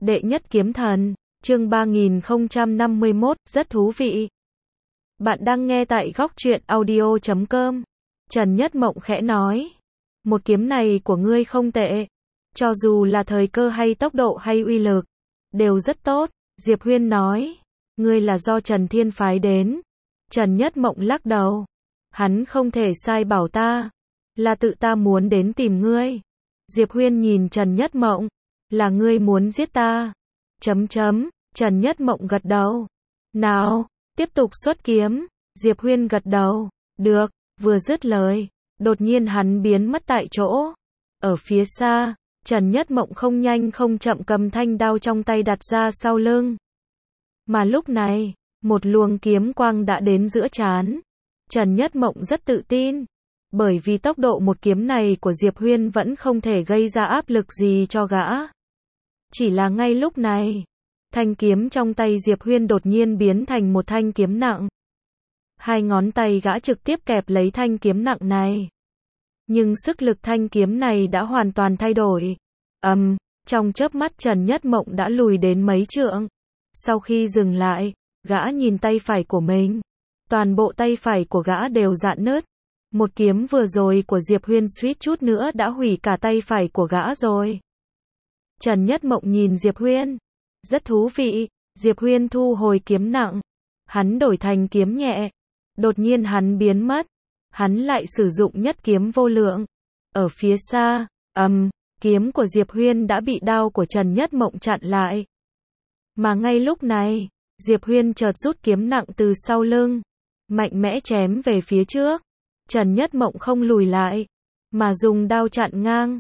Đệ nhất kiếm thần, chương 3051, rất thú vị. Bạn đang nghe tại góc truyện audio.com. Trần Nhất Mộng khẽ nói. Một kiếm này của ngươi không tệ. Cho dù là thời cơ hay tốc độ hay uy lực, đều rất tốt. Diệp Huyên nói. Ngươi là do Trần Thiên phái đến. Trần Nhất Mộng lắc đầu. Hắn không thể sai bảo ta. Là tự ta muốn đến tìm ngươi. Diệp Huyên nhìn Trần Nhất Mộng. Là ngươi muốn giết ta. Trần Nhất Mộng gật đầu. Nào, tiếp tục xuất kiếm. Diệp Huyên gật đầu. Được, vừa dứt lời. Đột nhiên hắn biến mất tại chỗ. Ở phía xa, Trần Nhất Mộng không nhanh không chậm cầm thanh đao trong tay đặt ra sau lưng. Mà lúc này, một luồng kiếm quang đã đến giữa trán. Trần Nhất Mộng rất tự tin. Bởi vì tốc độ một kiếm này của Diệp Huyên vẫn không thể gây ra áp lực gì cho gã. Chỉ là ngay lúc này, thanh kiếm trong tay Diệp Huyên đột nhiên biến thành một thanh kiếm nặng. Hai ngón tay gã trực tiếp kẹp lấy thanh kiếm nặng này. Nhưng sức lực thanh kiếm này đã hoàn toàn thay đổi. Trong chớp mắt Trần Nhất Mộng đã lùi đến mấy trượng. Sau khi dừng lại, gã nhìn tay phải của mình. Toàn bộ tay phải của gã đều rạn nứt. Một kiếm vừa rồi của Diệp Huyên suýt chút nữa đã hủy cả tay phải của gã rồi. Trần Nhất Mộng nhìn Diệp Huyên. Rất thú vị. Diệp Huyên thu hồi kiếm nặng. Hắn đổi thành kiếm nhẹ. Đột nhiên hắn biến mất. Hắn lại sử dụng nhất kiếm vô lượng. Ở phía xa, kiếm của Diệp Huyên đã bị đao của Trần Nhất Mộng chặn lại. Mà ngay lúc này, Diệp Huyên chợt rút kiếm nặng từ sau lưng. Mạnh mẽ chém về phía trước. Trần Nhất Mộng không lùi lại, mà dùng đao chặn ngang.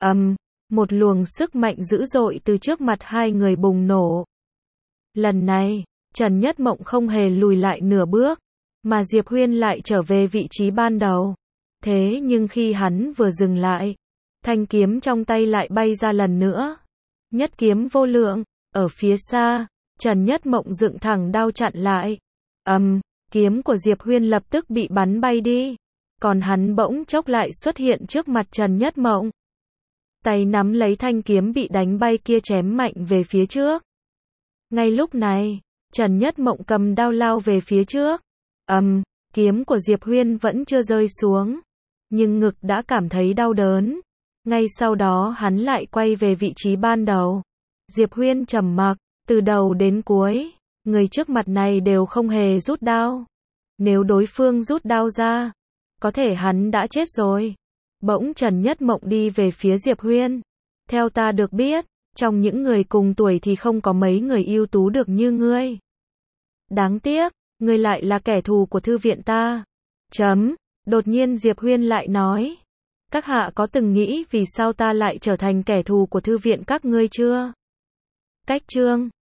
Một luồng sức mạnh dữ dội từ trước mặt hai người bùng nổ. Lần này, Trần Nhất Mộng không hề lùi lại nửa bước, mà Diệp Huyên lại trở về vị trí ban đầu. Thế nhưng khi hắn vừa dừng lại, thanh kiếm trong tay lại bay ra lần nữa. Nhất kiếm vô lượng, ở phía xa, Trần Nhất Mộng dựng thẳng đao chặn lại. Kiếm của Diệp Huyên lập tức bị bắn bay đi. Còn hắn bỗng chốc lại xuất hiện trước mặt Trần Nhất Mộng. Tay nắm lấy thanh kiếm bị đánh bay kia chém mạnh về phía trước. Ngay lúc này, Trần Nhất Mộng cầm đao lao về phía trước. Kiếm của Diệp Huyên vẫn chưa rơi xuống. Nhưng ngực đã cảm thấy đau đớn. Ngay sau đó hắn lại quay về vị trí ban đầu. Diệp Huyên trầm mặc, từ đầu đến cuối, người trước mặt này đều không hề rút đao. Nếu đối phương rút đao ra, có thể hắn đã chết rồi. Bỗng Trần Nhất Mộng đi về phía Diệp Huyên. Theo ta được biết, trong những người cùng tuổi thì không có mấy người ưu tú được như ngươi. Đáng tiếc, ngươi lại là kẻ thù của thư viện ta. Đột nhiên Diệp Huyên lại nói. Các hạ có từng nghĩ vì sao ta lại trở thành kẻ thù của thư viện các ngươi chưa? Cách chương